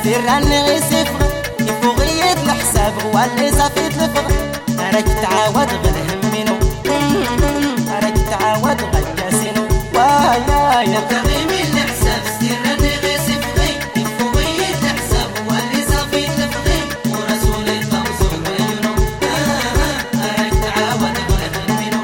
ستيراني غي سفغ يفوغيد الحساب واللي صافيت الفغ راك تعاود غير همينو راك تعاود غير كاسينو ويا يا تغيمي الحساب ستيراني غي سفغي يفوغيد الحساب واللي صافيت الفغي ورسول الطمس وبينو راك تعاود غير همينو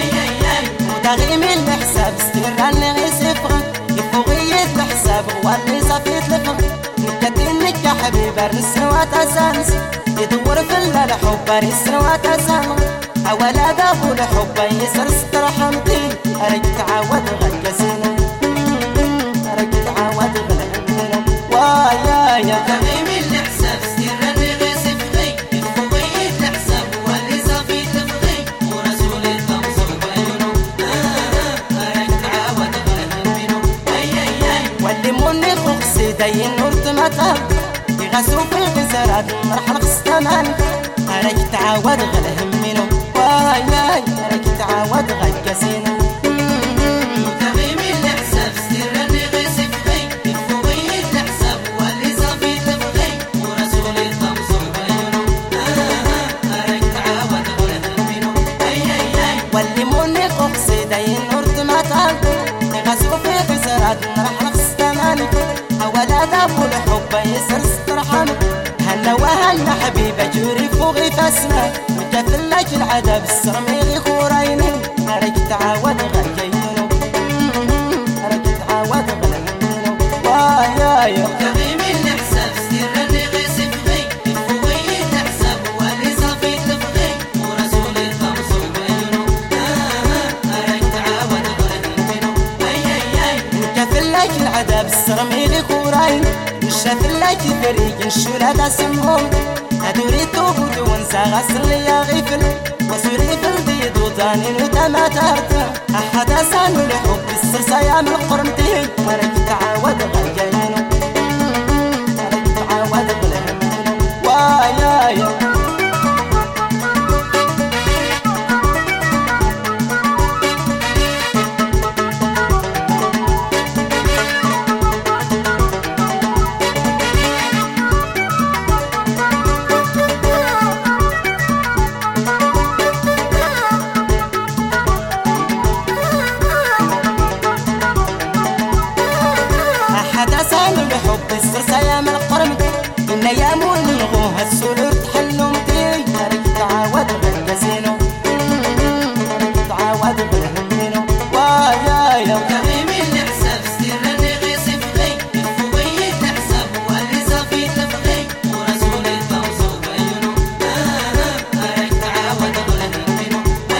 تغيمي الحساب ستيراني غي سفغ يفوغيد الحساب واللي صافيت الفغ نكتنك يا حبيبة رسنوات أسانس يدور في الليل حبة رسنوات أسانس أولا دابو الحبة يسر ستر حمدي أريك تعاود غالكاسينو أريك تعاود غالهمينو ويا يا تغيمي الحساب ستيراني غي سفغي يفوغيد الحساب واللي صافيت الفغي ورسول الطمس وبينو أريك تعاود غير همينو واللي موني خوخسي داين نورت مطاب يغسو في الغزارات مرحل خستمان أريك تعاود غالهمينو وياي أريك تعاود غالكاسينو تغيمي الحساب ستيراني غي سفغي يفوغيد الحساب واللي صافيت الفغي ورسول الطمس وبينو أريك تعاود غير همينو واللي موني خوخسي داين نورت مطاب يغسو في الغزارات مرحل خستمان أولا دابو الحب يسر ستر حمد هلا وهلا حبيبة جوري فوقي فاسنا وجات لك العذاب السرميغي خوريني أريك تعاود غير كينو أريك تعاود غير همينو ويايا تغيمي الحساب ستيراني غي سفغي يفوغيد الحساب واللي صافيت الفغي ورسول الطمس وبينو أريك تعاود غير همينو نكفل لك العذاب السرميغي خوريني نشاف لك فريق الشولة سمهم هدوري توبوت ونسى غسر ليا غيفل وسوري في البيض وطاني وتما تهرت أحد أسانو لحب السرسايا من قرمتين أريك تعاود غير كينو أريك تعاود غير همينو ويايا السرسايا من القرمد إن يامون نغوها السرور تحلو مدي أريك تعاود غير كاسينو أريك تعاود غير همينو ويايا تغيمي الحساب ستيراني غي سفغي يفوغيد الحساب واللي صافيت الفغي ورسول الطمس وبينو أريك تعاود غير همينو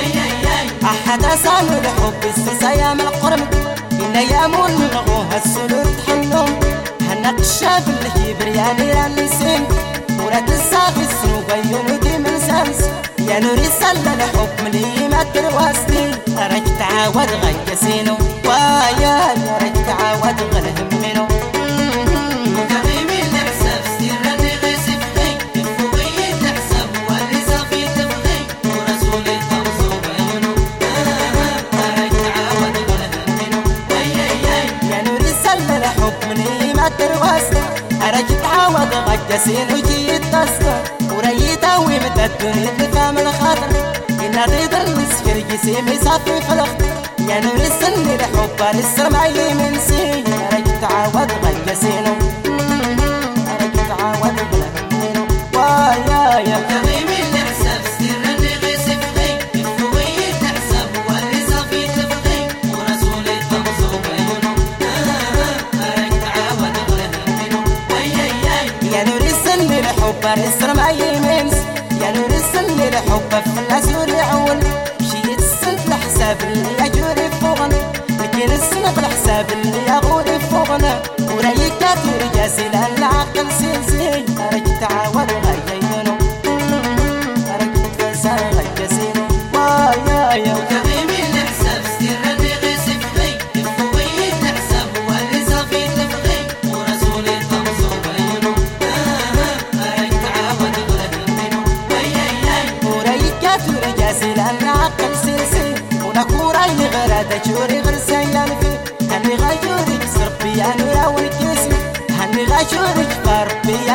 أحد أسانو لحب السرسايا من القرمد إن يامون نغوها السرور تحلو نقشة بالكبر يا نير اللسان ولا تنسى في السنوب ينودي من سامس يا نوري سلة الحب ملي ما ترواسني أراك تعاود غير كاسينو ويا أراك تعاود غير همينو تغيمي الحساب ستيراني غي سفغي يفوغيد الحساب واللي صافيت الفغي ورسول الطمس وبينو أراك تعاود غير همينو يا نوري سلة الحب ملي ما ترواسني أراك تعاود غير كاسينو جيت تصدر وريتا ويمت الدنيا تفهم الخاطر إن ريد المسكر جسيمي صافي خلق يا نور السن الحب السر معي من سين أراك تعاود غير كاسينو أراك تعاود غير همينو ويايا تغيمي الحساب ستيراني غي سفغي يفوغيد الحساب واللي صافيت الفغي ورسول الطمس وبينو أراك تعاود غير همينو يا نور السن الحب السر معي من سين يا نور السن الحب في الأسور يعول مشيت السن في الحساب اللي يجوري فوقنا لكن السن في الحساب اللي يغوري فوقنا وريكات ورجاسي لأن العقل سيسي أراك تعاود غير كينو أراك تفزع غير كاسينو ويايا تغيمي الحساب ستيراني غي سفغي يفوغيد الحساب واللي صافيت الفغي ورسول الطمس وبينو أراك تعاود غير همينو وريكات ورجاسي لأن العقل سيسي ونكورا غرادة جوري غير سيان في هني غاجوري سربي أنا يا ولكيسي هني غاجوري كبار بي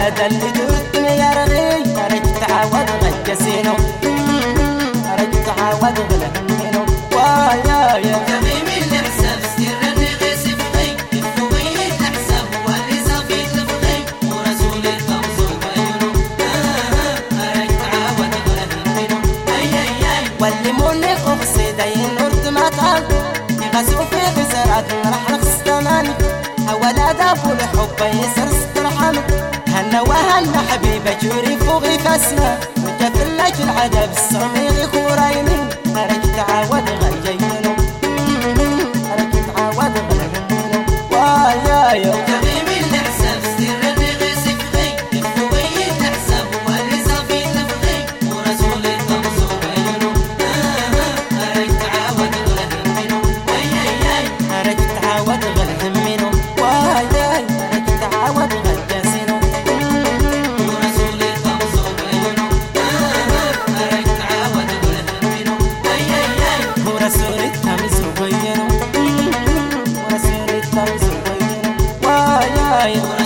هذا اللي درت يا رغي راك تعاود غجسينو راك تعاود غلهمينو ويا يا تميمي الحساب سيرني غير سفقي الفوقي الحساب واللي صافي تلفقي ورسولي الطمس وبينو راك تعاود غلهمينو اي واللي موني قصي داين نرد ما تعال يغسو في خسارات راح نخص تماني اولا دافو الحب يسر سترحمك هنا وهنا حبيبة جوري فوقي فاسنا وكفل لك العذاب الصرميغي خورايني راك تعاود غيينو راك تعاود غيينو ويا تميمي الحساب سيرني غير سفقي الفوقي الحساب واللي صافي تلفقي ورسولي الطمس وبينو راك تعاود غلهمينو اي راك تعاود غلهمينو ويا راك تعاود غجاسينو ورسولي الطمس وبينو راك تعاود غلهمينو اي ورسول التمس وبينو ورسول التمس وبينو ويا